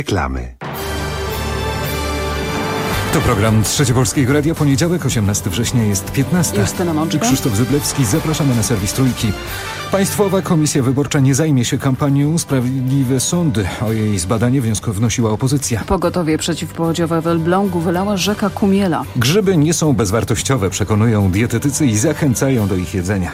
Reklamy. To program Trzecie Polskiego Radia, poniedziałek, 18 września, jest 15. Justyna Mączka. Krzysztof Zyblewski, zapraszamy na serwis Trójki. Państwowa Komisja Wyborcza nie zajmie się kampanią Sprawiedliwe Sądy. O jej zbadanie wniosek wnosiła opozycja. Pogotowie przeciwpowodziowe w Elblągu wylała rzeka Kumiela. Grzyby nie są bezwartościowe, przekonują dietetycy i zachęcają do ich jedzenia.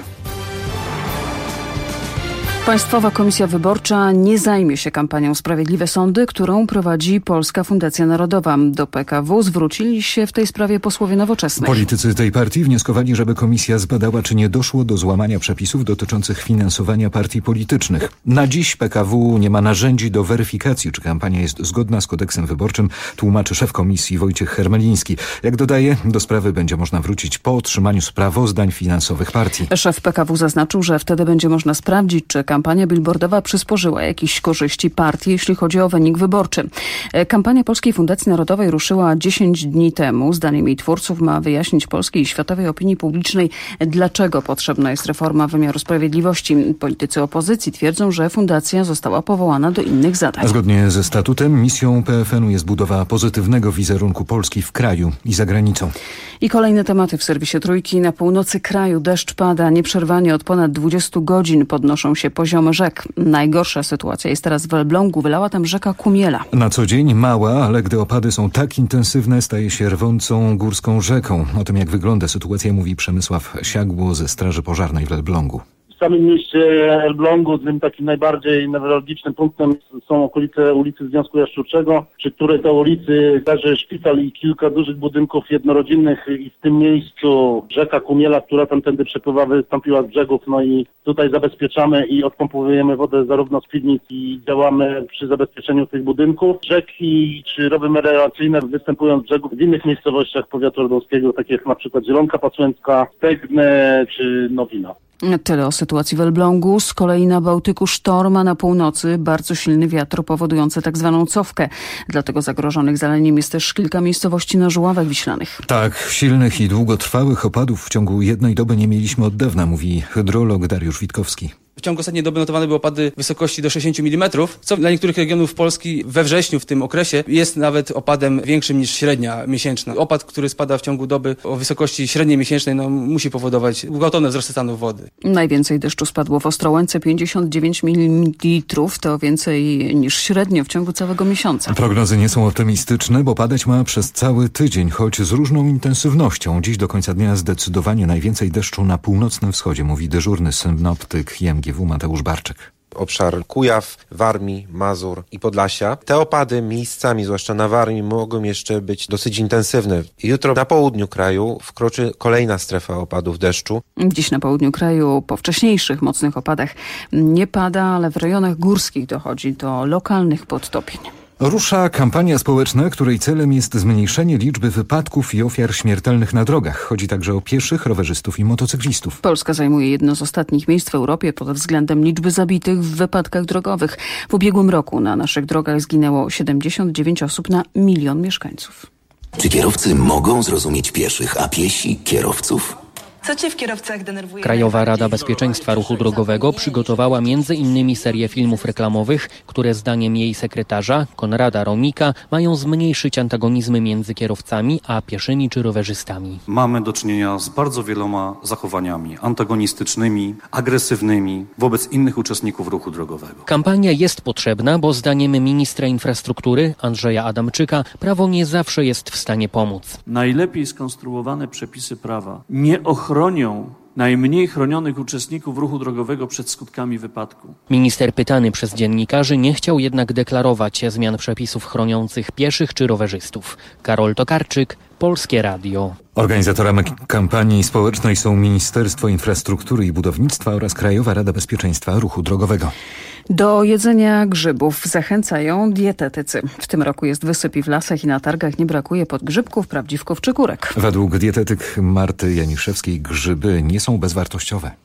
Państwowa Komisja Wyborcza nie zajmie się kampanią Sprawiedliwe Sądy, którą prowadzi Polska Fundacja Narodowa. Do PKW zwrócili się w tej sprawie posłowie Nowoczesnej. Politycy tej partii wnioskowali, żeby komisja zbadała, czy nie doszło do złamania przepisów dotyczących finansowania partii politycznych. Na dziś PKW nie ma narzędzi do weryfikacji, czy kampania jest zgodna z kodeksem wyborczym, tłumaczy szef komisji Wojciech Hermeliński. Jak dodaje, do sprawy będzie można wrócić po otrzymaniu sprawozdań finansowych partii. Szef PKW zaznaczył, że wtedy będzie można sprawdzić, czy kampania billboardowa przysporzyła jakieś korzyści partii, jeśli chodzi o wynik wyborczy. Kampania Polskiej Fundacji Narodowej ruszyła 10 dni temu. Zdaniem jej twórców ma wyjaśnić polskiej i światowej opinii publicznej, dlaczego potrzebna jest reforma wymiaru sprawiedliwości. Politycy opozycji twierdzą, że fundacja została powołana do innych zadań. Zgodnie ze statutem misją PFN-u jest budowa pozytywnego wizerunku Polski w kraju i za granicą. I kolejne tematy w serwisie Trójki. Na północy kraju deszcz pada nieprzerwanie od ponad 20 godzin. Podnoszą się poziomy rzek. Najgorsza sytuacja jest teraz w Elblągu. Wylała tam rzeka Kumiela. Na co dzień mała, ale gdy opady są tak intensywne, staje się rwącą górską rzeką. O tym, jak wygląda sytuacja, mówi Przemysław Siagło ze Straży Pożarnej w Elblągu. W samym mieście Elblągu, tym takim najbardziej newralgicznym punktem są okolice ulicy Związku Jaszczurczego, przy której to ulicy leży szpital i kilka dużych budynków jednorodzinnych i w tym miejscu rzeka Kumiela, która tamtędy przepływa, wystąpiła z brzegów. No i tutaj zabezpieczamy i odpompowujemy wodę zarówno z piwnic i działamy przy zabezpieczeniu tych budynków. Rzeki czy rowy melioracyjne występują z brzegów w innych miejscowościach powiatu elbląskiego, takie jak na przykład Zielonka Pacłęcka, Stegny czy Nowina. Tyle o sytuacji w Elblągu. Z kolei na Bałtyku sztorm, a na północy bardzo silny wiatr powodujący tak zwaną cofkę. Dlatego zagrożonych zaleniem jest też kilka miejscowości na Żuławach Wiślanych. Tak, silnych i długotrwałych opadów w ciągu jednej doby nie mieliśmy od dawna, mówi hydrolog Dariusz Witkowski. W ciągu ostatniej doby notowane były opady wysokości do 60 mm, co dla niektórych regionów Polski we wrześniu w tym okresie jest nawet opadem większym niż średnia miesięczna. Opad, który spada w ciągu doby o wysokości średniej miesięcznej, musi powodować gwałtowne wzrosty stanu wody. Najwięcej deszczu spadło w Ostrołęce, 59 mm, to więcej niż średnio w ciągu całego miesiąca. Prognozy nie są optymistyczne, bo padać ma przez cały tydzień, choć z różną intensywnością. Dziś do końca dnia zdecydowanie najwięcej deszczu na północnym wschodzie, mówi dyżurny synoptyk IMGW Mateusz Barczyk. Obszar Kujaw, Warmii, Mazur i Podlasia. Te opady miejscami, zwłaszcza na Warmii, mogą jeszcze być dosyć intensywne. Jutro na południu kraju wkroczy kolejna strefa opadów deszczu. Dziś na południu kraju po wcześniejszych mocnych opadach nie pada, ale w rejonach górskich dochodzi do lokalnych podtopień. Rusza kampania społeczna, której celem jest zmniejszenie liczby wypadków i ofiar śmiertelnych na drogach. Chodzi także o pieszych, rowerzystów i motocyklistów. Polska zajmuje jedno z ostatnich miejsc w Europie pod względem liczby zabitych w wypadkach drogowych. W ubiegłym roku na naszych drogach zginęło 79 osób na 1 milion mieszkańców. Czy kierowcy mogą zrozumieć pieszych, a piesi kierowców? Co cię w kierowcach denerwuje? Krajowa Rada Bezpieczeństwa Ruchu Drogowego przygotowała m.in. serię filmów reklamowych, które zdaniem jej sekretarza, Konrada Romika, mają zmniejszyć antagonizmy między kierowcami a pieszymi czy rowerzystami. Mamy do czynienia z bardzo wieloma zachowaniami antagonistycznymi, agresywnymi wobec innych uczestników ruchu drogowego. Kampania jest potrzebna, bo zdaniem ministra infrastruktury Andrzeja Adamczyka prawo nie zawsze jest w stanie pomóc. Najlepiej skonstruowane przepisy prawa nie ochronią najmniej chronionych uczestników ruchu drogowego przed skutkami wypadku. Minister pytany przez dziennikarzy nie chciał jednak deklarować zmian przepisów chroniących pieszych czy rowerzystów. Karol Tokarczyk, Polskie Radio. Organizatorami kampanii społecznej są Ministerstwo Infrastruktury i Budownictwa oraz Krajowa Rada Bezpieczeństwa Ruchu Drogowego. Do jedzenia grzybów zachęcają dietetycy. W tym roku jest wysyp i w lasach i na targach nie brakuje podgrzybków, prawdziwków czy kurek. Według dietetyk Marty Janiszewskiej grzyby nie są bezwartościowe.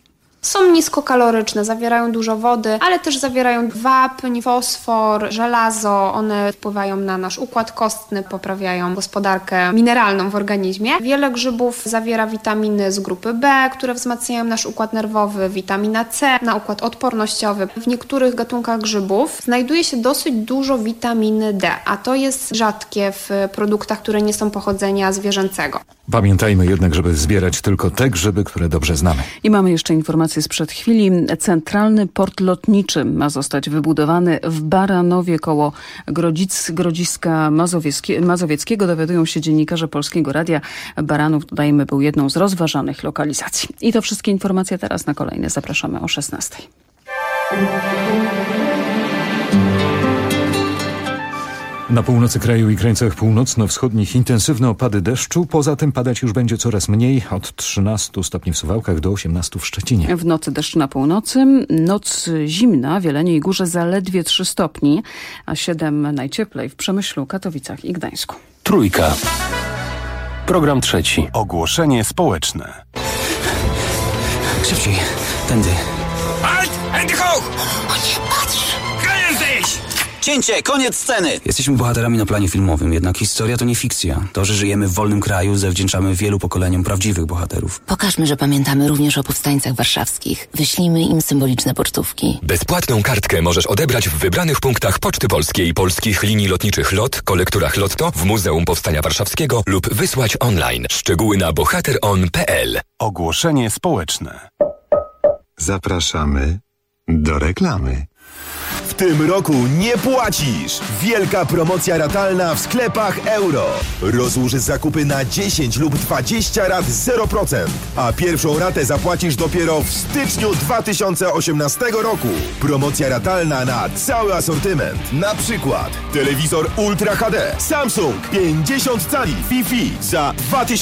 Są niskokaloryczne, zawierają dużo wody, ale też zawierają wapń, fosfor, żelazo. One wpływają na nasz układ kostny, poprawiają gospodarkę mineralną w organizmie. Wiele grzybów zawiera witaminy z grupy B, które wzmacniają nasz układ nerwowy, witamina C na układ odpornościowy. W niektórych gatunkach grzybów znajduje się dosyć dużo witaminy D, a to jest rzadkie w produktach, które nie są pochodzenia zwierzęcego. Pamiętajmy jednak, żeby zbierać tylko te grzyby, które dobrze znamy. I mamy jeszcze informację sprzed chwili. Centralny port lotniczy ma zostać wybudowany w Baranowie koło Grodziska Mazowieckiego. Dowiadują się dziennikarze Polskiego Radia. Baranów, dodajmy, był jedną z rozważanych lokalizacji. I to wszystkie informacje teraz na kolejne. Zapraszamy o 16:00. Na północy kraju i krańcach północno-wschodnich intensywne opady deszczu. Poza tym padać już będzie coraz mniej, od 13 stopni w Suwałkach do 18 w Szczecinie. W nocy deszcz na północy, noc zimna w Jeleniej Górze zaledwie 3 stopni, a 7 najcieplej w Przemyślu, Katowicach i Gdańsku. Trójka. Program trzeci. Ogłoszenie społeczne. Szybciej, tędy. Halt! Hände hoch! O nie, patrz! Klejen sich! Cięcie, koniec sceny! Jesteśmy bohaterami na planie filmowym, jednak historia to nie fikcja. To, że żyjemy w wolnym kraju, zawdzięczamy wielu pokoleniom prawdziwych bohaterów. Pokażmy, że pamiętamy również o powstańcach warszawskich. Wyślijmy im symboliczne pocztówki. Bezpłatną kartkę możesz odebrać w wybranych punktach Poczty Polskiej, polskich linii lotniczych LOT, kolekturach Lotto, w Muzeum Powstania Warszawskiego lub wysłać online. Szczegóły na bohateron.pl. Ogłoszenie społeczne. Zapraszamy do reklamy. W tym roku nie płacisz! Wielka promocja ratalna w sklepach Euro. Rozłóż zakupy na 10 lub 20 rat 0%, a pierwszą ratę zapłacisz dopiero w styczniu 2018 roku. Promocja ratalna na cały asortyment. Na przykład telewizor Ultra HD Samsung 50 cali Wi-Fi za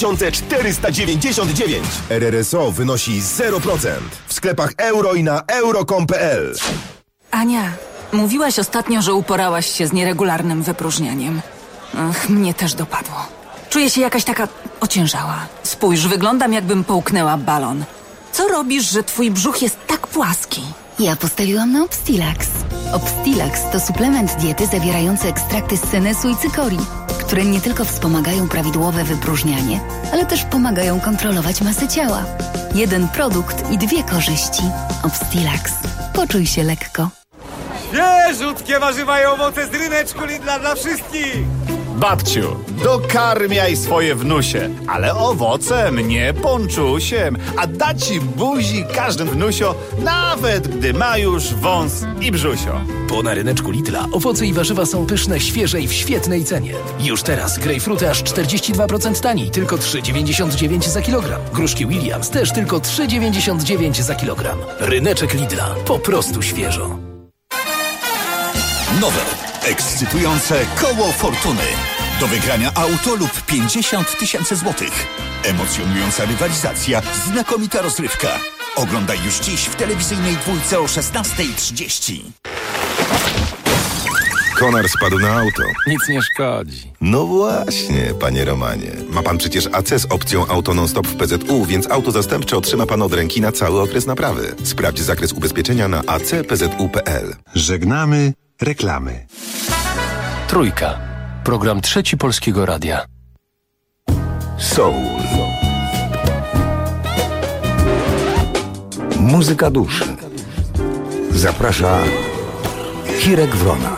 2499. RRSO wynosi 0%. W sklepach Euro i na euro.com.pl. Ania, mówiłaś ostatnio, że uporałaś się z nieregularnym wypróżnianiem. Ach, mnie też dopadło. Czuję się jakaś taka ociężała. Spójrz, wyglądam, jakbym połknęła balon. Co robisz, że twój brzuch jest tak płaski? Ja postawiłam na Obstilax. Obstilax to suplement diety zawierający ekstrakty z senesu i cykorii, które nie tylko wspomagają prawidłowe wypróżnianie, ale też pomagają kontrolować masę ciała. Jeden produkt i 2 korzyści. Obstilax. Poczuj się lekko. Świeżutkie warzywa i owoce z ryneczku Lidla dla wszystkich! Babciu, dokarmiaj swoje wnusie, ale owocem, nie ponczusiem, a da ci buzi każdym wnusio, nawet gdy ma już wąs i brzusio. Bo na ryneczku Lidla owoce i warzywa są pyszne, świeże i w świetnej cenie. Już teraz grejpfruty aż 42% taniej, tylko 3,99 za kilogram. Gruszki Williams też tylko 3,99 za kilogram. Ryneczek Lidla, po prostu świeżo. Nowe, ekscytujące koło fortuny. Do wygrania auto lub 50 000 złotych. Emocjonująca rywalizacja, znakomita rozrywka. Oglądaj już dziś w telewizyjnej dwójce o 16:30. Konar spadł na auto. Nic nie szkodzi. No właśnie, panie Romanie. Ma pan przecież AC z opcją Auto Non-Stop w PZU, więc auto zastępcze otrzyma pan od ręki na cały okres naprawy. Sprawdź zakres ubezpieczenia na acpzu.pl. Żegnamy reklamy. Trójka. Program trzeci Polskiego Radia. Soul. Muzyka duszy. Zaprasza Hirek Wrona.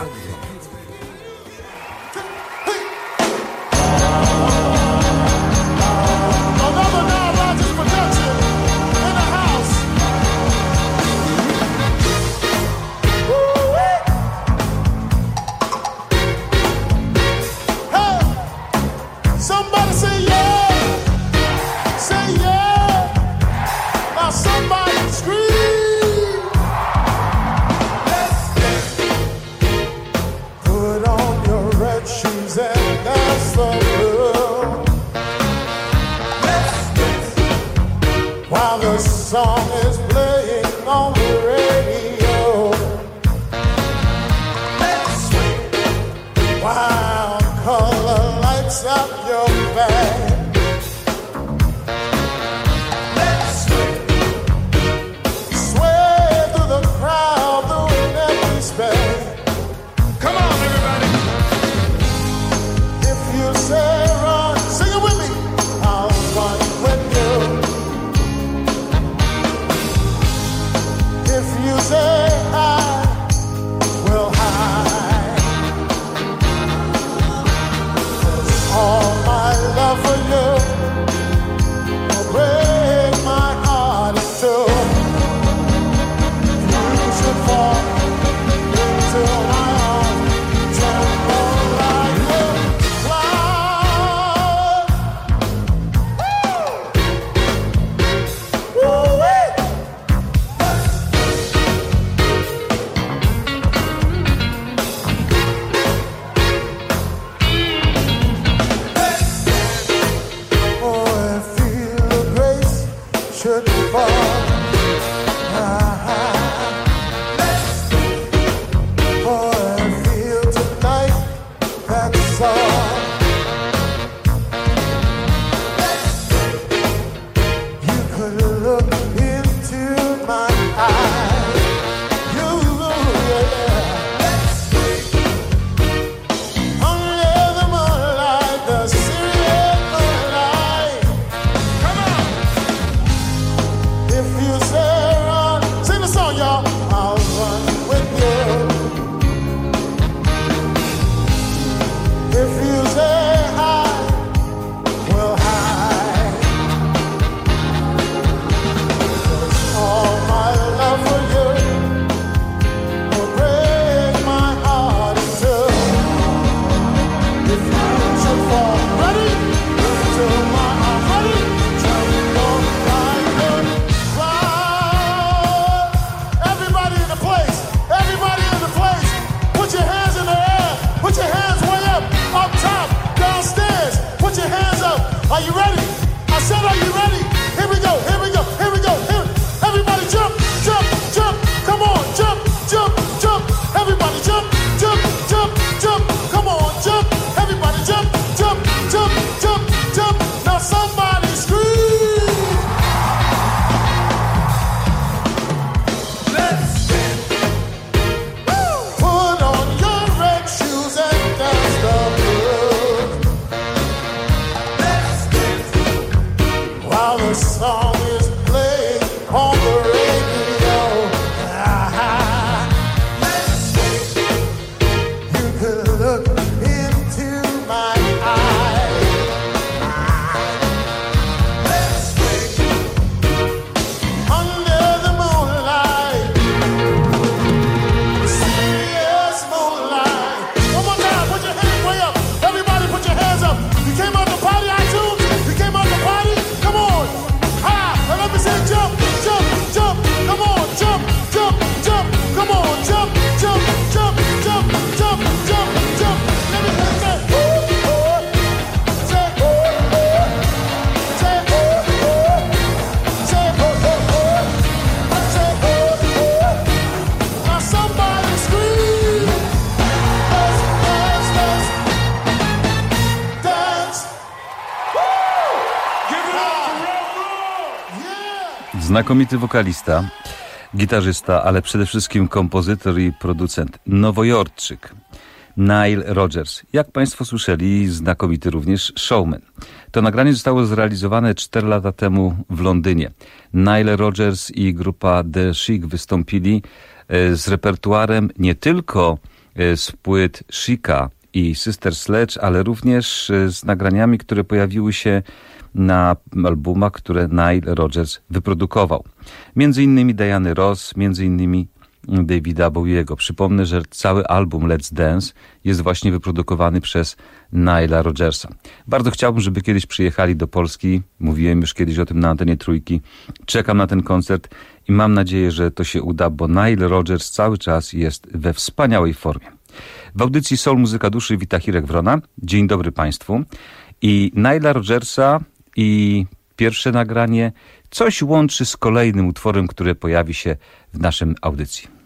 Znakomity wokalista, gitarzysta, ale przede wszystkim kompozytor i producent. Nowojorczyk. Nile Rodgers. Jak Państwo słyszeli, znakomity również showman. To nagranie zostało zrealizowane 4 lata temu w Londynie. Nile Rodgers i grupa The Chic wystąpili z repertuarem nie tylko z płyt Chica i Sister Sledge, ale również z nagraniami, które pojawiły się na albumach, które Nile Rodgers wyprodukował. Między innymi Diany Ross, między innymi Davida Bowiego. Przypomnę, że cały album Let's Dance jest właśnie wyprodukowany przez Nile'a Rodgersa. Bardzo chciałbym, żeby kiedyś przyjechali do Polski. Mówiłem już kiedyś o tym na antenie Trójki. Czekam na ten koncert i mam nadzieję, że to się uda, bo Nile Rodgers cały czas jest we wspaniałej formie. W audycji Soul Muzyka Duszy wita Hirek Wrona. Dzień dobry Państwu. I Nile'a Rodgersa i pierwsze nagranie coś łączy z kolejnym utworem, który pojawi się w naszym audycji.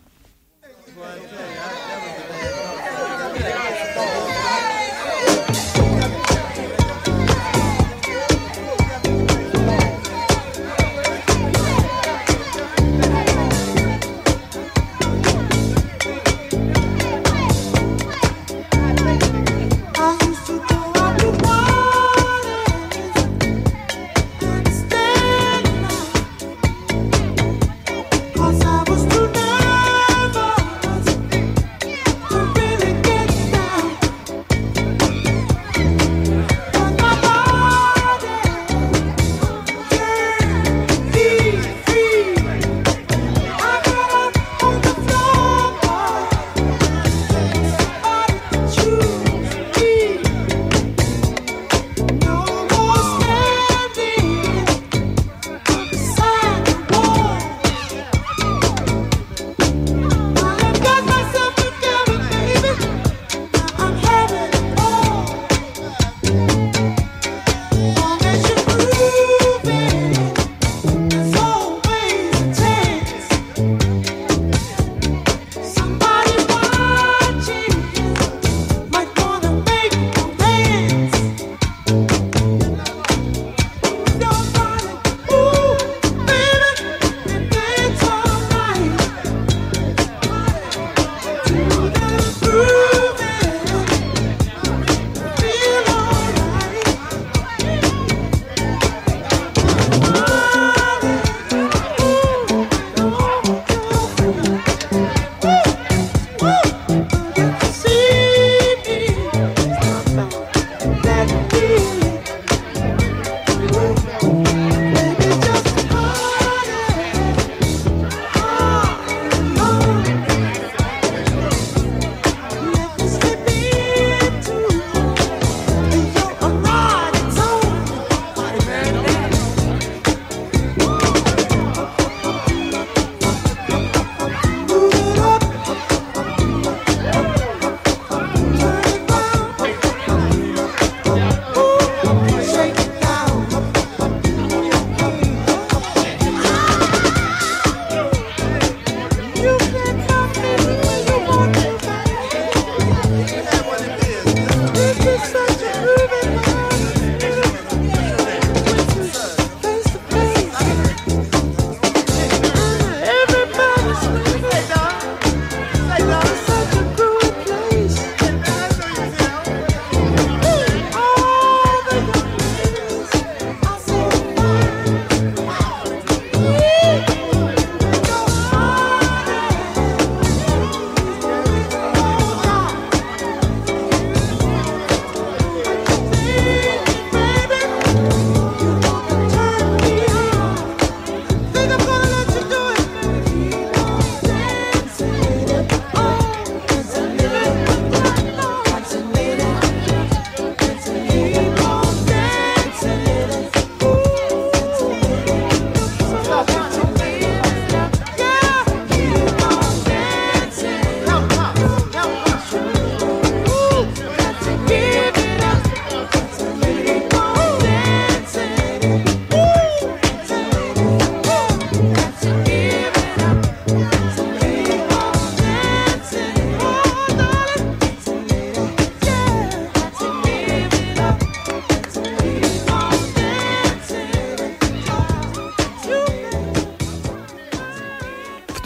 Cause I was too nervous.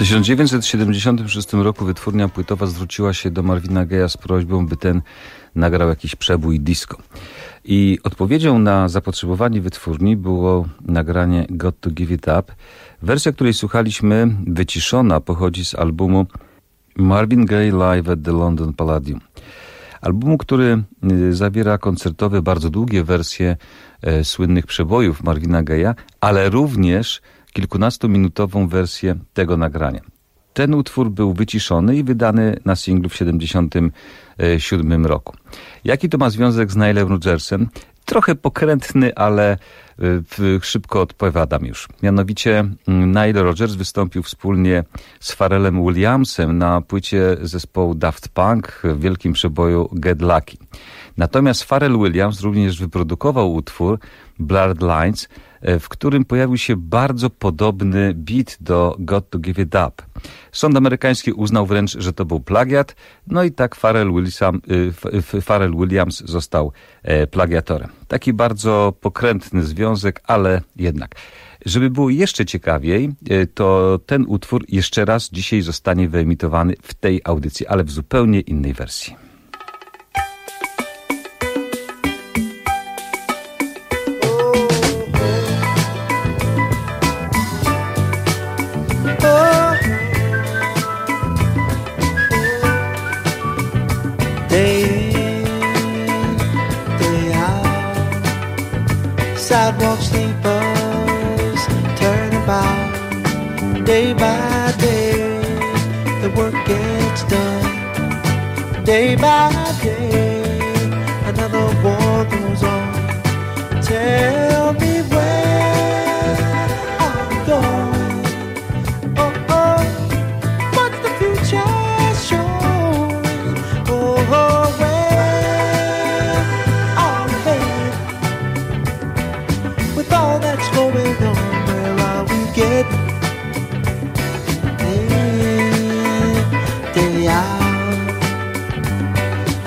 1976 roku wytwórnia płytowa zwróciła się do Marvina Gaye'a z prośbą, by ten nagrał jakiś przebój disco. I odpowiedzią na zapotrzebowanie wytwórni było nagranie Got to Give It Up. Wersja, której słuchaliśmy, wyciszona, pochodzi z albumu Marvin Gaye Live at the London Palladium. Albumu, który zawiera koncertowe, bardzo długie wersje słynnych przebojów Marvina Gaye'a, ale również kilkunastominutową wersję tego nagrania. Ten utwór był wyciszony i wydany na singlu w 1977 roku. Jaki to ma związek z Nilem Rodgersem? Trochę pokrętny, ale szybko odpowiadam już. Mianowicie Nile Rodgers wystąpił wspólnie z Pharrellem Williamsem na płycie zespołu Daft Punk w wielkim przeboju Get Lucky. Natomiast Pharrell Williams również wyprodukował utwór Blurred Lines, w którym pojawił się bardzo podobny beat do Got to Give It Up. Sąd amerykański uznał wręcz, że to był plagiat, no i tak Pharrell Williams został plagiatorem. Taki bardzo pokrętny związek, ale jednak. Żeby było jeszcze ciekawiej, to ten utwór jeszcze raz dzisiaj zostanie wyemitowany w tej audycji, ale w zupełnie innej wersji. Sidewalk sleepers turn about. Day by day the work gets done. Day by day another war goes on. Tell me where I'm going. Oh, oh, what's the future showing? Oh, oh, where are we headed? With all that's going on, where are we getting? Day out.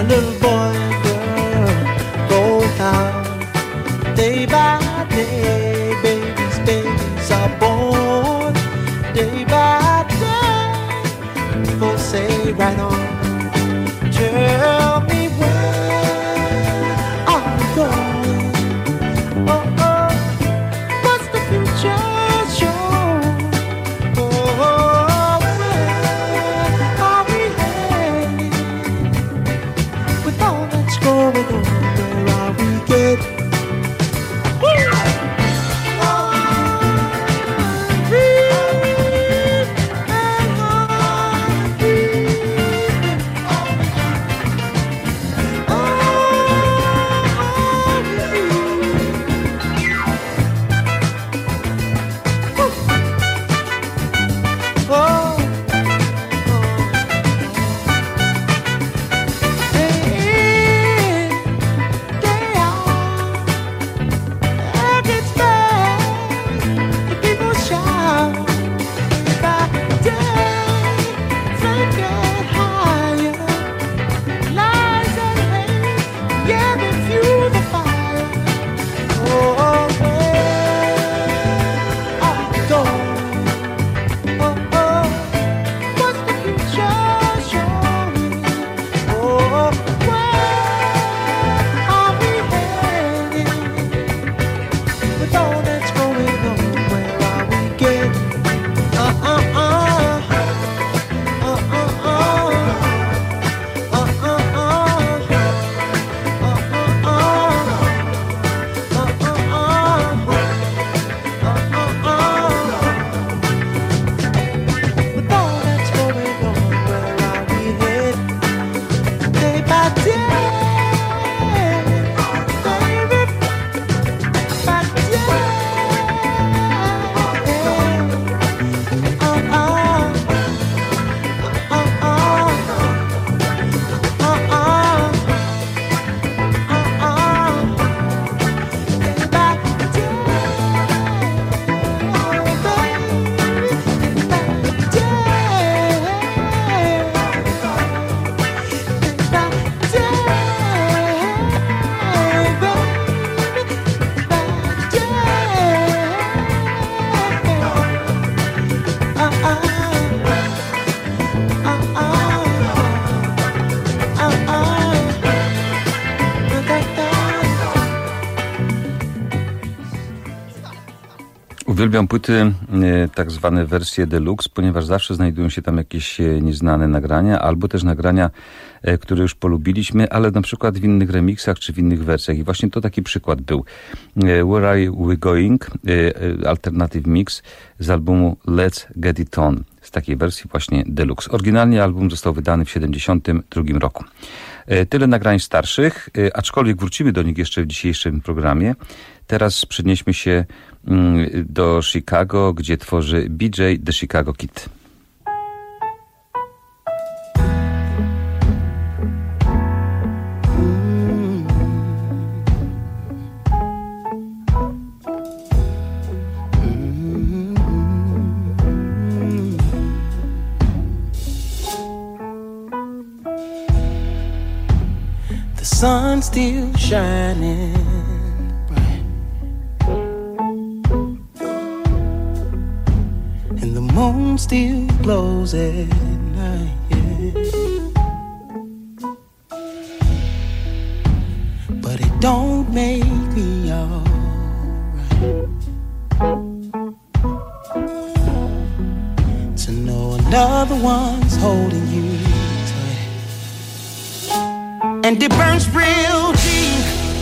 Uwielbiam płyty, tak zwane wersje deluxe, ponieważ zawsze znajdują się tam jakieś nieznane nagrania, albo też nagrania, które już polubiliśmy, ale na przykład w innych remixach czy w innych wersjach. I właśnie to taki przykład był. Where Are We Going? Alternative mix z albumu Let's Get It On. Z takiej wersji właśnie deluxe. Oryginalnie album został wydany w 1972 roku. Tyle nagrań starszych, aczkolwiek wrócimy do nich jeszcze w dzisiejszym programie. Teraz przenieśmy się do Chicago, gdzie tworzy BJ The Chicago Kid. The sun's still shining moon still glows at night, yeah. But it don't make me alright to know another one's holding you tight, and it burns real deep.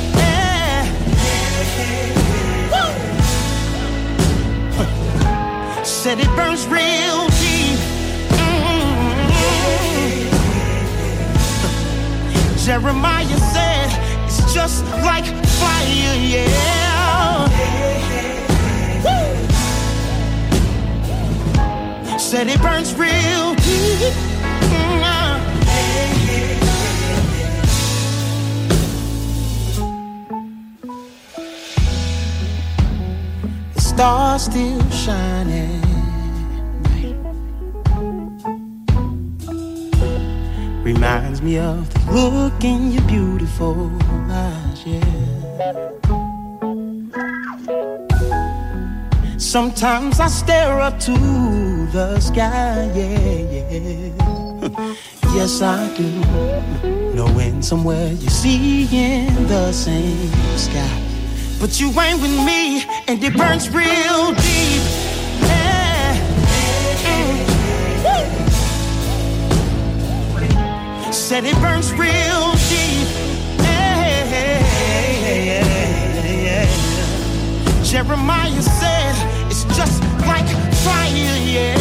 Said it burns real deep. Jeremiah said it's just like fire, yeah. Said it burns real deep. The stars still shining. Reminds me of the look in your beautiful eyes, yeah. Sometimes I stare up to the sky, yeah, yeah. Yes, I do. Knowing somewhere you're seeing the same sky, but you ain't with me, and it burns real deep. Said it burns real deep. Jeremiah said it's just like fire, yeah.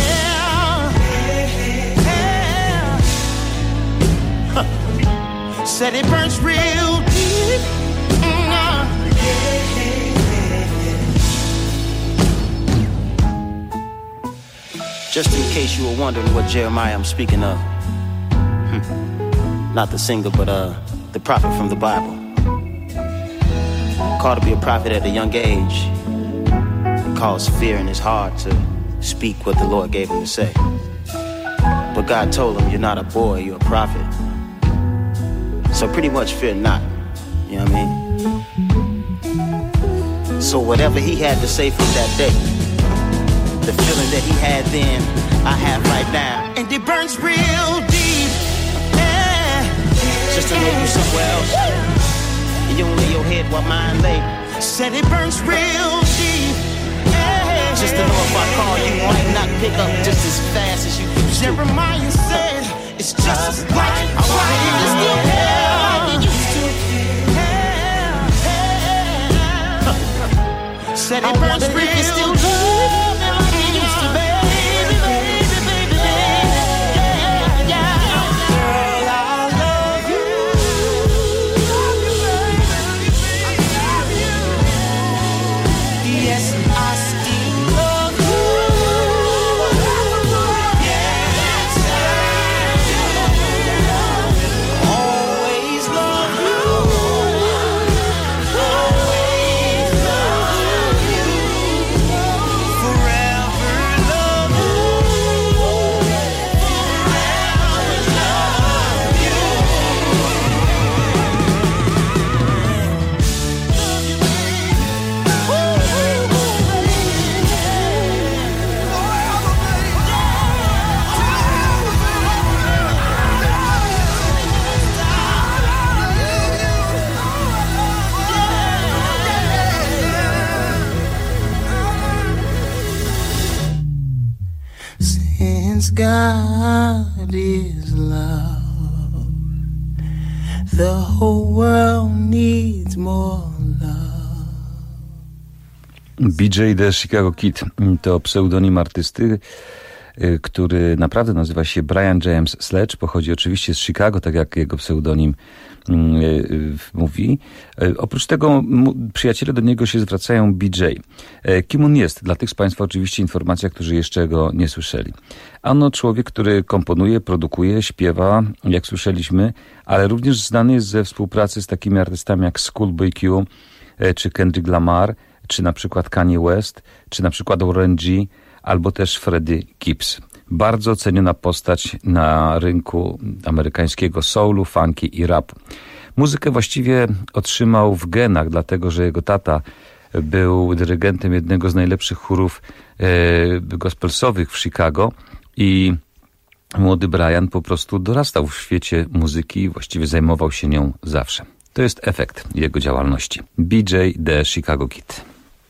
Said it burns real deep. Just in case you were wondering what Jeremiah I'm speaking of. Not the singer, but the prophet from the Bible. Called to be a prophet at a young age. It caused fear in his heart to speak what the Lord gave him to say. But God told him, you're not a boy, you're a prophet. So pretty much fear not. You know what I mean? So whatever he had to say from that day, the feeling that he had then, I have right now. And it burns real deep. Just to know you somewhere else, and you don't lay your head while mine lay. Said it burns real deep. Just to know if I call you might not pick up just as fast as you used to. Jeremiah said it's just like I want you to still care like you used to. Said it burns real deep. Still love me like you used to, baby, baby, baby, baby. God is love. The whole world needs more love. BJ The Chicago Kid to pseudonim artysty, który naprawdę nazywa się Brian James Sledge. Pochodzi oczywiście z Chicago, tak jak jego pseudonim mówi. Oprócz tego przyjaciele do niego się zwracają BJ. Kim on jest? Dla tych z Państwa oczywiście informacja, którzy jeszcze go nie słyszeli. Ano człowiek, który komponuje, produkuje, śpiewa, jak słyszeliśmy, ale również znany jest ze współpracy z takimi artystami jak Schoolboy Q, czy Kendrick Lamar, czy na przykład Kanye West, czy na przykład Warren G, albo też Freddie Gibbs. Bardzo ceniona postać na rynku amerykańskiego soulu, funky i rapu. Muzykę właściwie otrzymał w genach, dlatego że jego tata był dyrygentem jednego z najlepszych chórów gospelsowych w Chicago i młody Brian po prostu dorastał w świecie muzyki, właściwie zajmował się nią zawsze. To jest efekt jego działalności. BJ The Chicago Kid.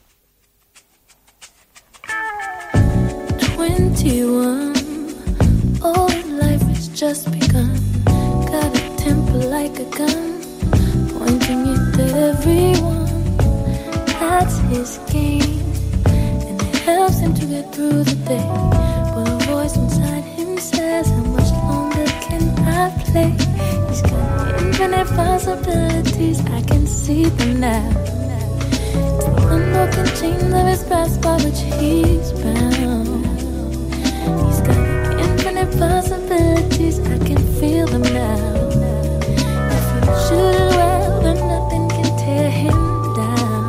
21, all life has just begun. Got a temper like a gun, pointing it at everyone. That's his game, and it helps him to get through the day. But a voice inside him says, how much longer can I play? He's got infinite possibilities, I can see them now. It's the unbroken chains of his past by which he's bound. He's got infinite possibilities, I can feel them now. If he should well, then nothing can tear him down.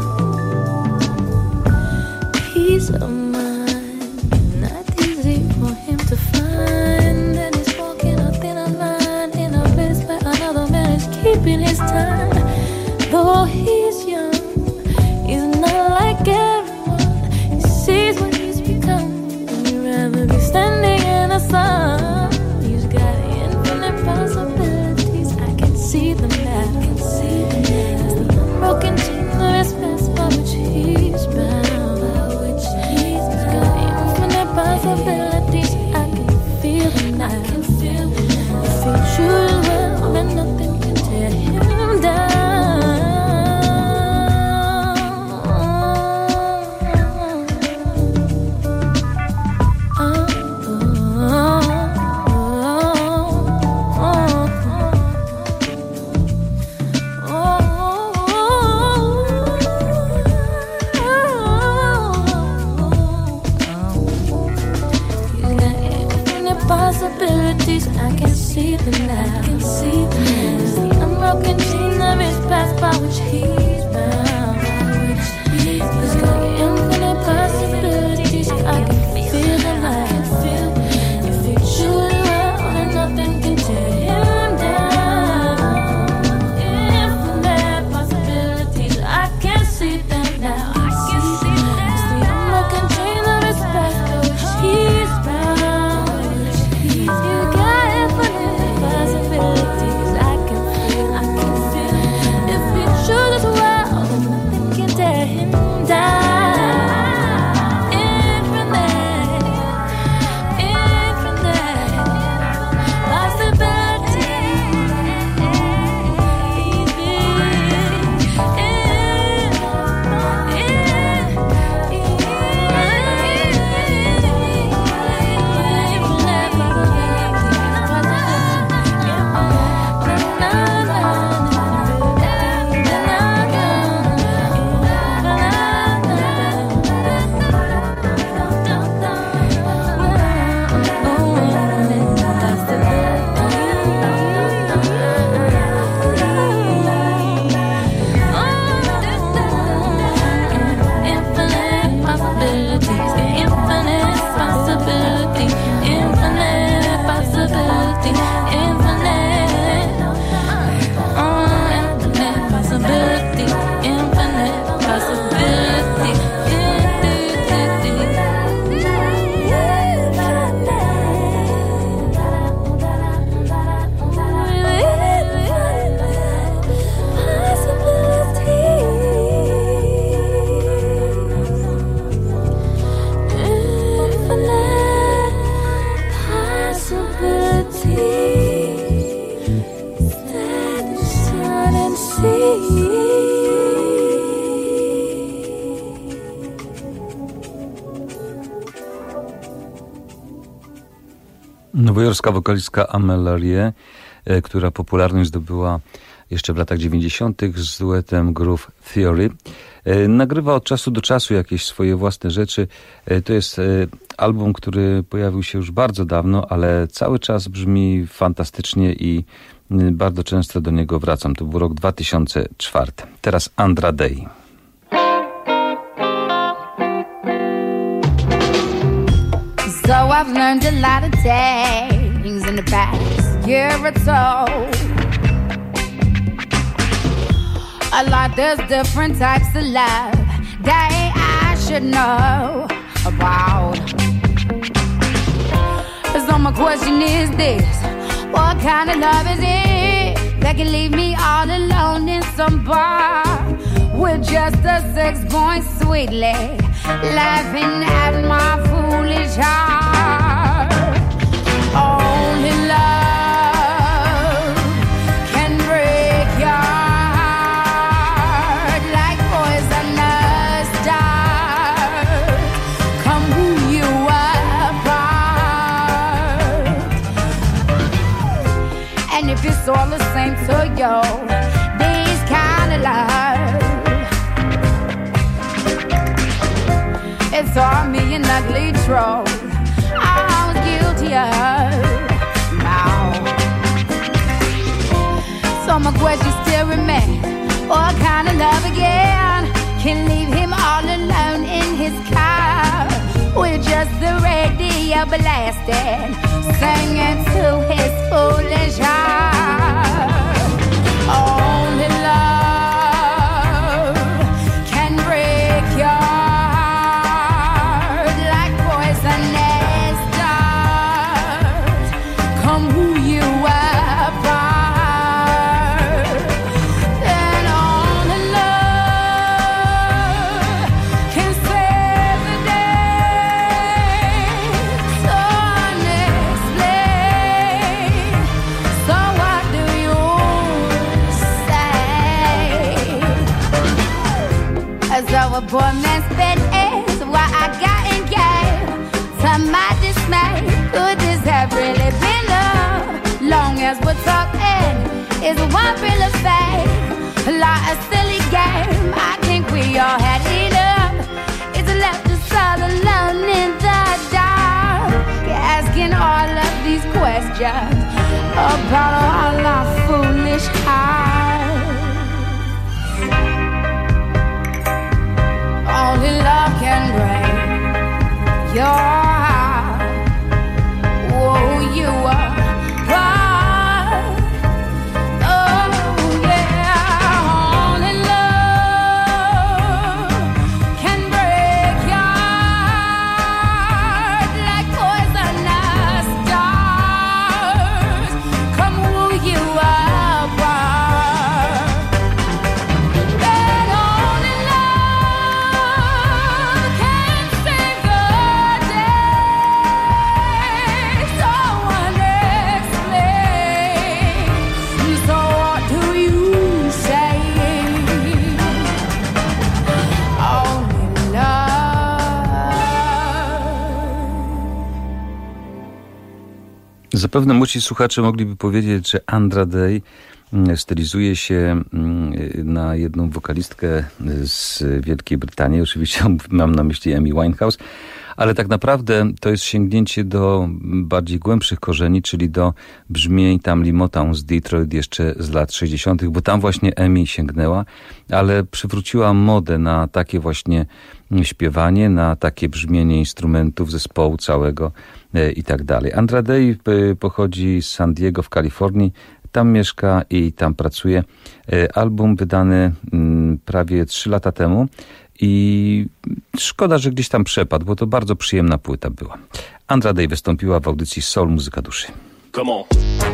Peace of mind, not easy for him to find. And he's walking a thinner line in a place where another man is keeping his time. Though he's young, he's not like everyone. He sees what he's become. Rather be standing in the sun. He's got infinite possibilities, I can see them now. It's the unbroken chain of his past by which he's bound. He's got infinite possibilities, I can feel them now. If he chooses well, then nothing can tear him down. Possibilities, I can see them now. It's the unbroken chain of his past by which he's bound. He's got infinite possibilities, I can feel them now. If he chooses well, then nothing can tear him down. Infinite possibilities, I can see them now. It's the unbroken chain of his past by which he's bound. You got infinite possibilities, I can feel. If you choose Nowojorska wokalistka Amela Rie, która popularność zdobyła jeszcze w latach 90. z duetem Groove Theory. Nagrywa od czasu do czasu jakieś swoje własne rzeczy. To jest album, który pojawił się już bardzo dawno, ale cały czas brzmi fantastycznie i bardzo często do niego wracam. To był rok 2004. Teraz Andra Day. So I've learned a lot of things in the past year or so. A lot, there's different types of love that I should know about. So my question is this: what kind of love is it that can leave me all alone in some bar with just a 6-point sweetly laughing at my foolish heart? Only love can break your heart like poisonous darts. Come who you apart. And if it's all the same to you, this kind of love, it's taught me an ugly trope I was guilty of now. So my question still remains: what kind of love again can leave him all alone in his car with just the radio blasting, singing to his foolish heart? Only love can break your heart like poisonous darts. Come who you apart. Then only love can save the day. So unexplained. So what do you say? As though a poor man's bed is what I got engaged. To my dismay, could this have really been love? Long as we're talking, is one real affair. Like a silly game, I think we all had enough. It's left us all alone in the dark, asking all of these questions about all our foolish hearts. Only love can break your heart. Whoa, you are right. Oh yeah, only love can break your heart like poisonous darts. Come who you apart. Then only love can save the day. So unexplained. So what do you say? Only love. Zapewne młodsi słuchacze mogliby powiedzieć, że Andra Day stylizuje się na jedną wokalistkę z Wielkiej Brytanii. Oczywiście mam na myśli Amy Winehouse, ale tak naprawdę to jest sięgnięcie do bardziej głębszych korzeni, czyli do brzmień Tamli Motown z Detroit jeszcze z lat 60., bo tam właśnie Amy sięgnęła, ale przywróciła modę na takie właśnie śpiewanie, na takie brzmienie instrumentów, zespołu całego i tak dalej. Andra Day pochodzi z San Diego w Kalifornii. Tam mieszka i tam pracuje. Album wydany prawie 3 lata temu i szkoda, że gdzieś tam przepadł, bo to bardzo przyjemna płyta była. Andra Day wystąpiła w audycji Soul Muzyka Duszy. Come on.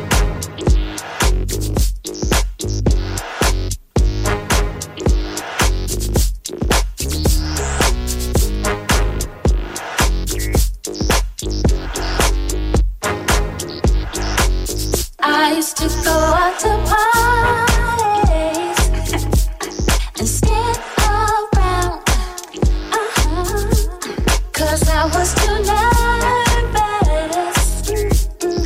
I used to go out to parties and stand around, 'cause I was too nervous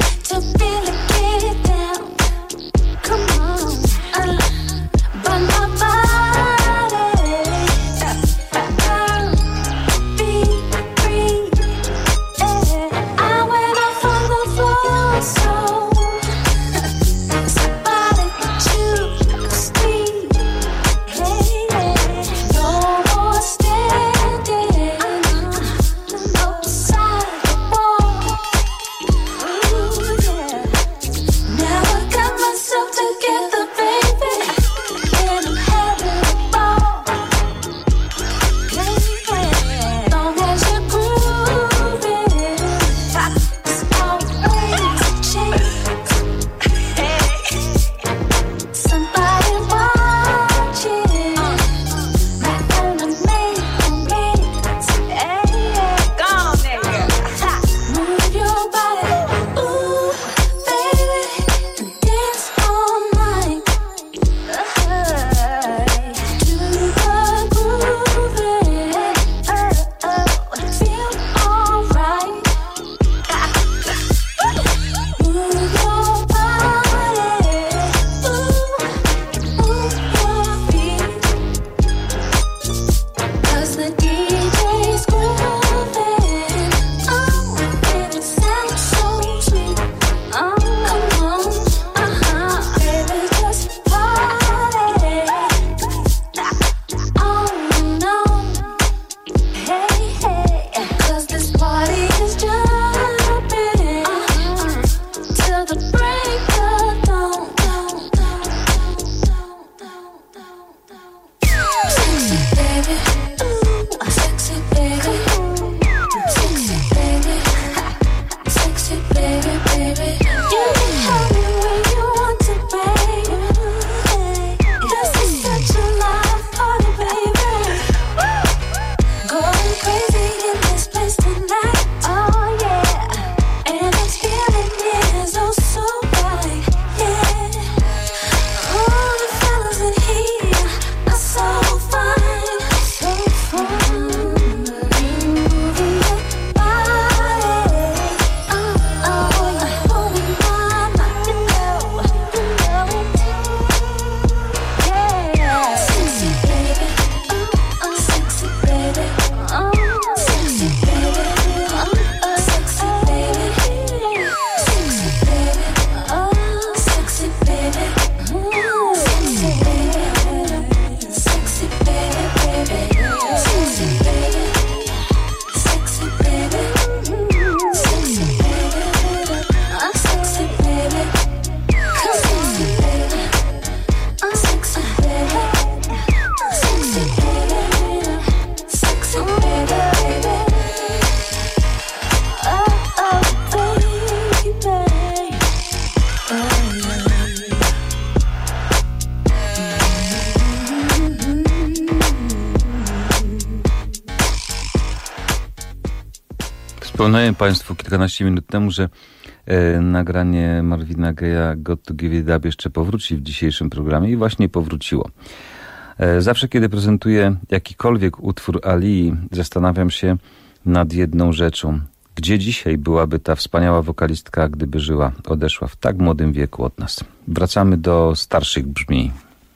Wspomniałem Państwu kilkanaście minut temu, że nagranie Marvina Gaye'a Got to Give It Up jeszcze powróci w dzisiejszym programie i właśnie powróciło. Zawsze, kiedy prezentuję jakikolwiek utwór Alii, zastanawiam się nad jedną rzeczą. Gdzie dzisiaj byłaby ta wspaniała wokalistka, gdyby żyła, odeszła w tak młodym wieku od nas? Wracamy do starszych brzmień.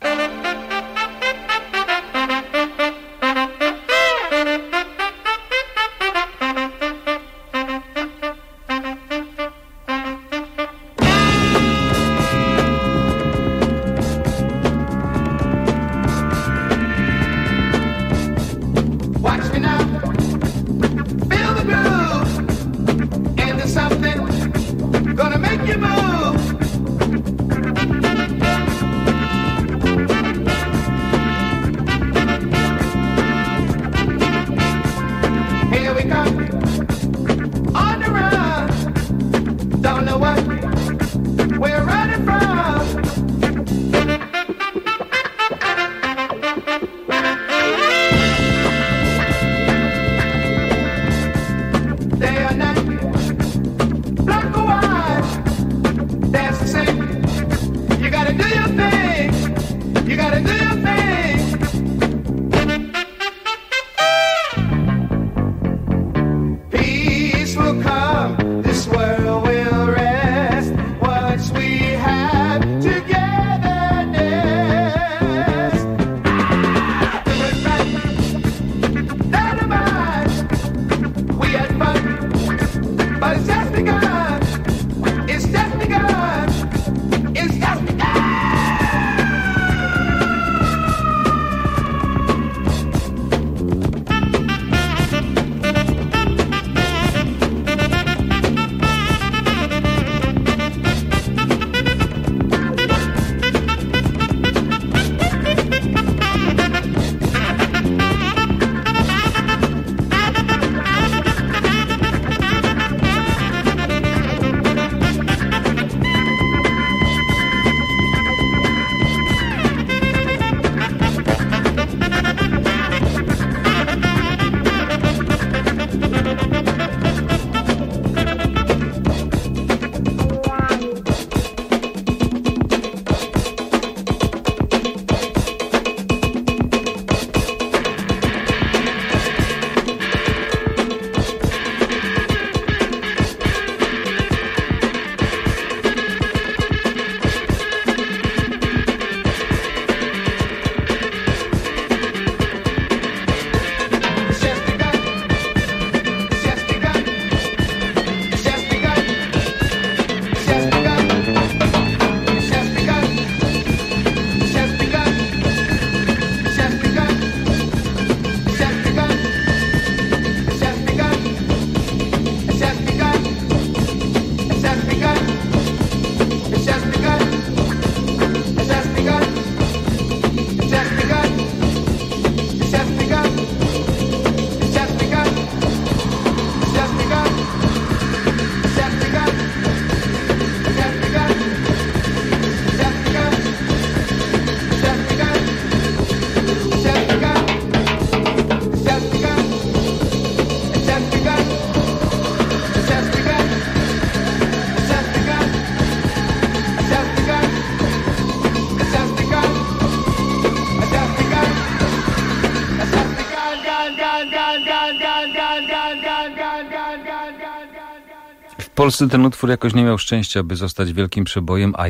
W Polsce ten utwór jakoś nie miał szczęścia, by zostać wielkim przebojem, a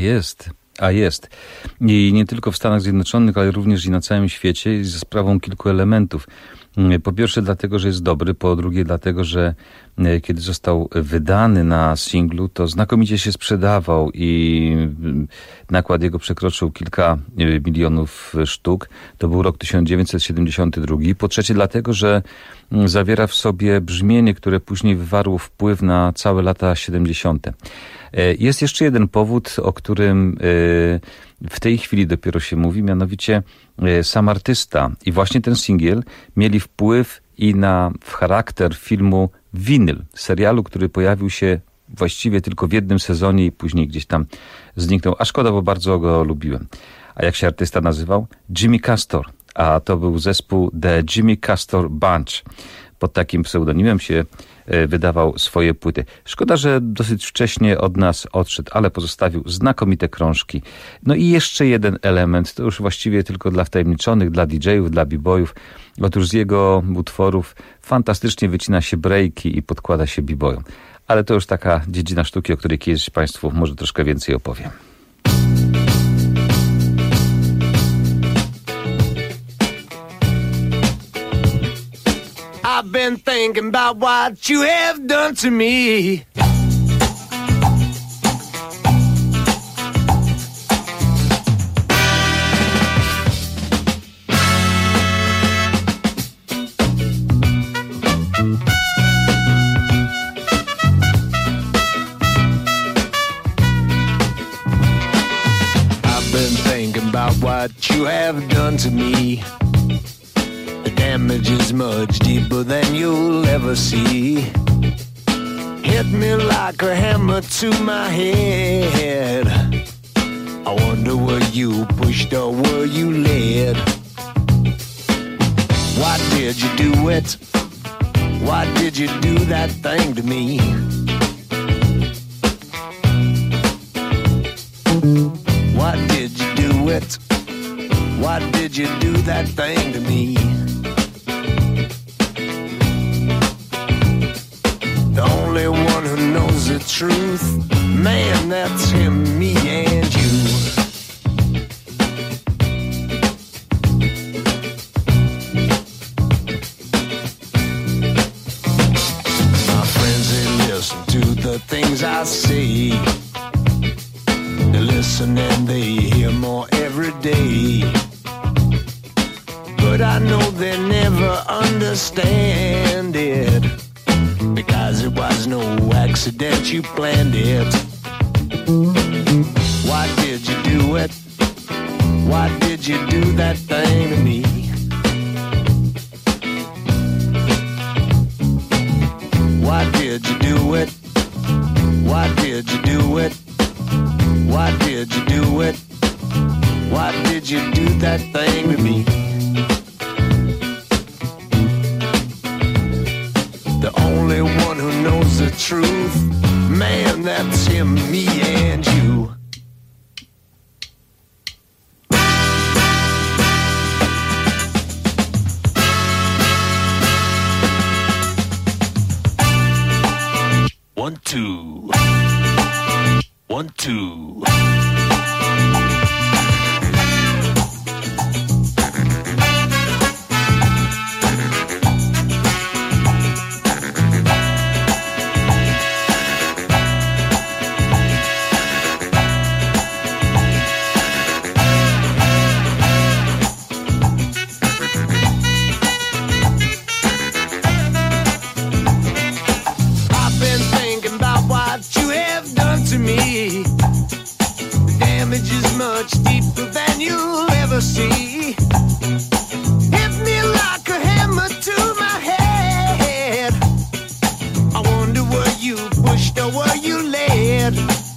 jest. I nie tylko w Stanach Zjednoczonych, ale również i na całym świecie za sprawą kilku elementów. Po pierwsze dlatego, że jest dobry, po drugie dlatego, że kiedy został wydany na singlu, to znakomicie się sprzedawał i nakład jego przekroczył kilka milionów sztuk. To był rok 1972. Po trzecie dlatego, że zawiera w sobie brzmienie, które później wywarło wpływ na całe lata 70. Jest jeszcze jeden powód, o którym w tej chwili dopiero się mówi, mianowicie sam artysta i właśnie ten singiel mieli wpływ i na charakter filmu Winyl, serialu, który pojawił się właściwie tylko w jednym sezonie i później gdzieś tam zniknął. A szkoda, bo bardzo go lubiłem. A jak się artysta nazywał? Jimmy Castor. A to był zespół The Jimmy Castor Bunch. pod takim pseudonimem się wydawał swoje płyty. Szkoda, że dosyć wcześnie od nas odszedł, ale pozostawił znakomite krążki. No i jeszcze jeden element, to już właściwie tylko dla wtajemniczonych, dla DJ-ów, dla b-boyów. Otóż z jego utworów fantastycznie wycina się breaki i podkłada się b-boyom. Ale to już taka dziedzina sztuki, o której kiedyś Państwu może troszkę więcej opowiem. I've been thinking about what you have done to me. I've been thinking about what you have done to me. The damage is much deeper than you'll ever see. Hit me like a hammer to my head. I wonder were you pushed or were you led? Why did you do it? Why did you do that thing to me? Why did you do it? Why did you do that thing to me? The only one who knows the truth, man, that's him, me and you. My friends, they listen to the things I say. They listen and they hear more every day. But I know they never understand it, because it was no accident, you planned it. Why did you do it? Why did you do that thing to me? Why did you do it? Why did you do it? Why did you do it? Why did you do that thing to me? The only one who knows the truth, man, that's him, me and you. One, two. 1, 2. See, hit me like a hammer to my head. I wonder were you pushed or were you led?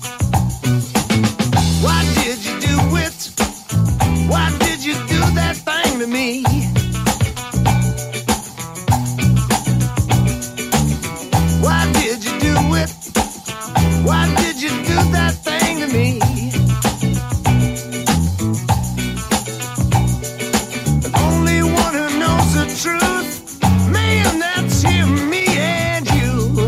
Why did you do it? Why did you do that thing to me? Why did you do it? Why did you do that thing to me? Truth, man, that's him, me and you.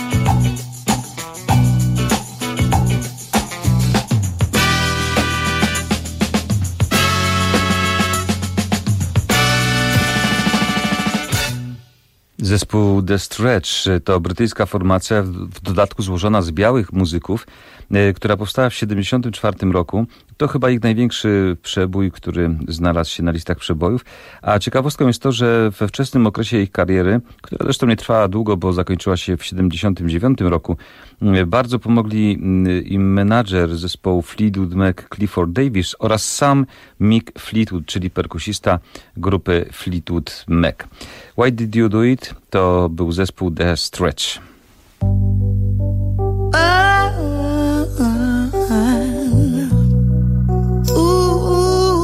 Zespół The Stretch to brytyjska formacja, w dodatku złożona z białych muzyków, która powstała w 1974 roku. To chyba ich największy przebój, który znalazł się na listach przebojów. A ciekawostką jest to, że we wczesnym okresie ich kariery, która zresztą nie trwała długo, bo zakończyła się w 1979 roku, bardzo pomogli im menadżer zespołu Fleetwood Mac Clifford Davis oraz sam Mick Fleetwood, czyli perkusista grupy Fleetwood Mac. Why Did You Do It? To był zespół The Stretch.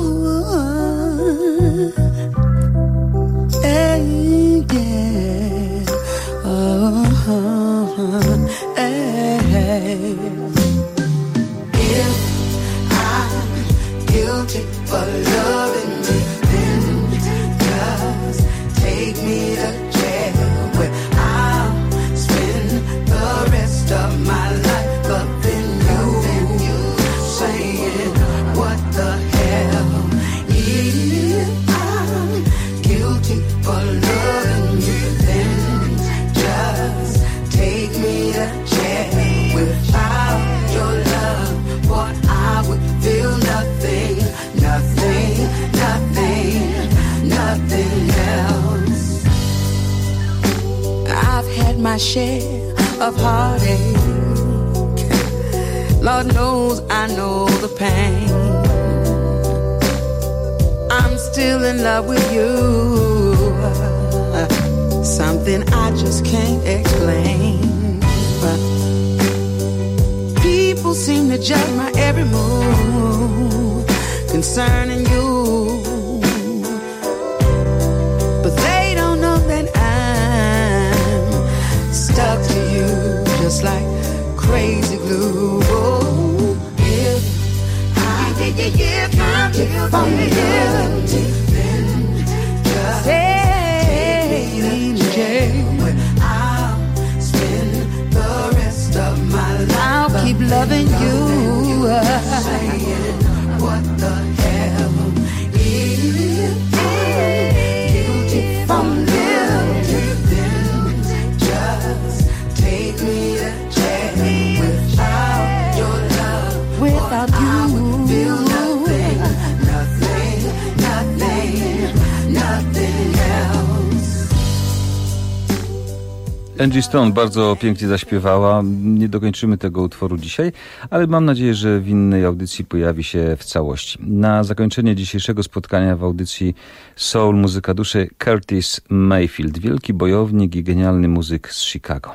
Yeah. If I'm guilty for loving you, then just take me to jail where I'll spend the rest of my life loving you, saying what the hell. If I'm guilty for loving you, then just take me to jail. Without your love, what I would feel nothing, nothing, nothing, nothing else. I've had my share of heartache. Lord knows I know the pain. I'm still in love with you. Something I just can't explain. People seem to judge my every move concerning you, but they don't know that I'm stuck to you just like crazy glue. Oh, if I'm guilty, then just take me to jail where I'll spend the rest of my life. I'll keep loving you, saying what the hell. If I'm guilty from guilty, then just take me to jail. Without your love, without you, I would feel nothing, nothing, nothing, nothing else. Angie Stone bardzo pięknie zaśpiewała. Nie dokończymy tego utworu dzisiaj, ale mam nadzieję, że w innej audycji pojawi się w całości. Na zakończenie dzisiejszego spotkania w audycji Soul Muzyka Duszy Curtis Mayfield, wielki bojownik i genialny muzyk z Chicago.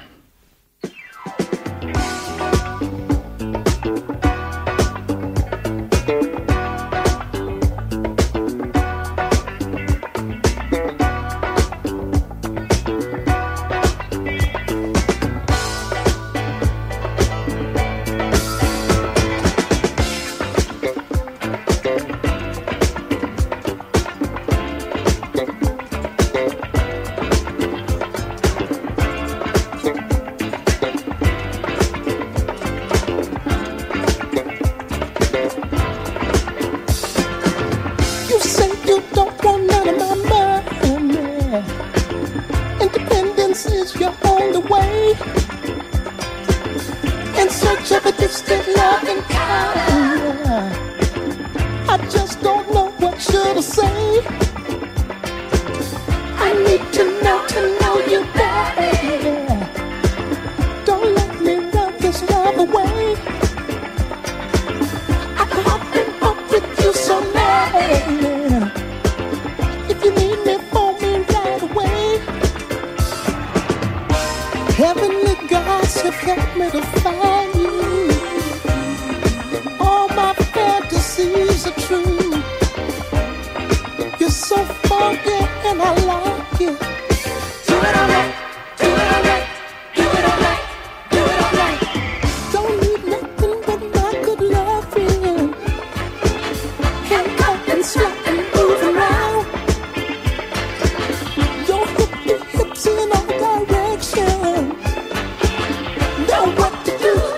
Know what to do.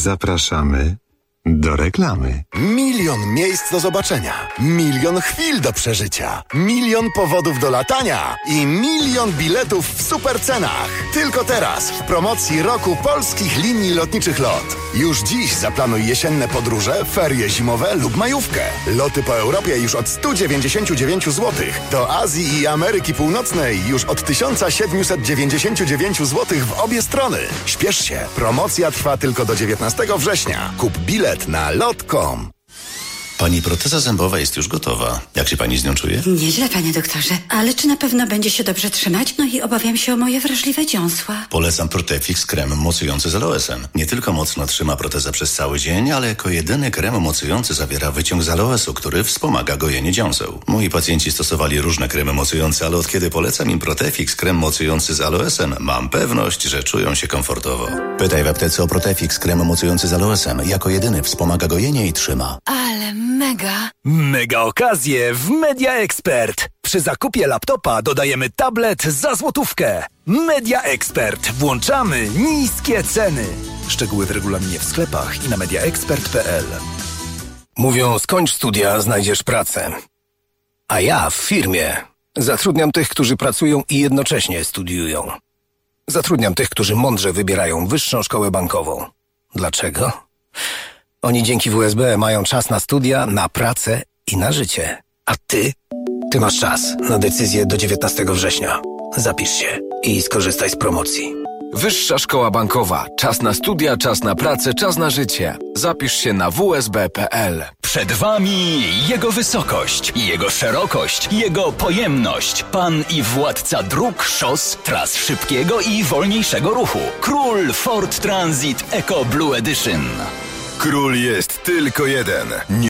Zapraszamy do reklamy. 1 000 000 miejsc do zobaczenia, 1 000 000 chwil do przeżycia, 1 000 000 powodów do latania i 1 000 000 biletów w super cenach. Tylko teraz w promocji roku polskich linii lotniczych LOT. Już dziś zaplanuj jesienne podróże, ferie zimowe lub majówkę. Loty po Europie już od 199 zł. Do Azji i Ameryki Północnej już od 1799 zł w obie strony. Śpiesz się, promocja trwa tylko do 19 września. Kup bilet na lot.com. Pani proteza zębowa jest już gotowa. Jak się pani z nią czuje? Nieźle, panie doktorze. Ale czy na pewno będzie się dobrze trzymać? No i obawiam się o moje wrażliwe dziąsła. Polecam Protefix krem mocujący z aloesem. Nie tylko mocno trzyma protezę przez cały dzień, ale jako jedyny krem mocujący zawiera wyciąg z aloesu, który wspomaga gojenie dziąseł. Moi pacjenci stosowali różne kremy mocujące, ale od kiedy polecam im Protefix krem mocujący z aloesem, mam pewność, że czują się komfortowo. Pytaj w aptece o Protefix krem mocujący z aloesem. Jako jedyny wspomaga gojenie i trzyma. Ale mega! Mega okazje w Media Expert. Przy zakupie laptopa dodajemy tablet za złotówkę. Media Expert. Włączamy niskie ceny. Szczegóły w regulaminie w sklepach i na mediaexpert.pl. Mówią, skończ studia, znajdziesz pracę. A ja w firmie zatrudniam tych, którzy pracują i jednocześnie studiują. Zatrudniam tych, którzy mądrze wybierają wyższą szkołę bankową. Dlaczego? Oni dzięki WSB mają czas na studia, na pracę i na życie. A ty? Ty masz czas na decyzję do 19 września. Zapisz się i skorzystaj z promocji. Wyższa Szkoła Bankowa. Czas na studia, czas na pracę, czas na życie. Zapisz się na wsb.pl. Przed wami Jego wysokość, Jego szerokość, Jego pojemność. Pan i władca dróg, szos, tras szybkiego i wolniejszego ruchu. Król Ford Transit Eco Blue Edition. Król jest tylko jeden.